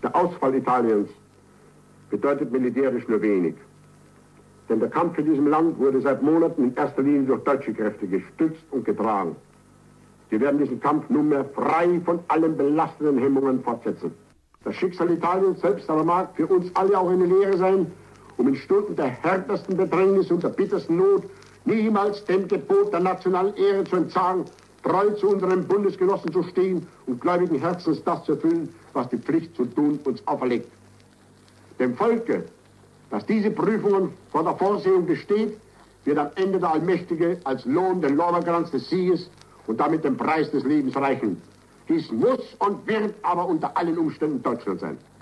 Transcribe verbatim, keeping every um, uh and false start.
Der Ausfall Italiens bedeutet militärisch nur wenig. Denn der Kampf für diesem Land wurde seit Monaten in erster Linie durch deutsche Kräfte gestützt und getragen. Wir werden diesen Kampf nunmehr frei von allen belastenden Hemmungen fortsetzen. Das Schicksal Italiens selbst aber mag für uns alle auch eine Lehre sein, um in Stunden der härtesten Bedrängnis und der bittersten Not niemals dem Gebot der nationalen Ehre zu entsagen, treu zu unseren Bundesgenossen zu stehen und gläubigen Herzens das zu erfüllen, was die Pflicht zu tun uns auferlegt. Dem Volke, das diese Prüfungen vor der Vorsehung besteht, wird am Ende der Allmächtige als Lohn den Lorbeerkranz des Sieges und damit den Preis des Lebens reichen. Dies muss und wird aber unter allen Umständen Deutschland sein.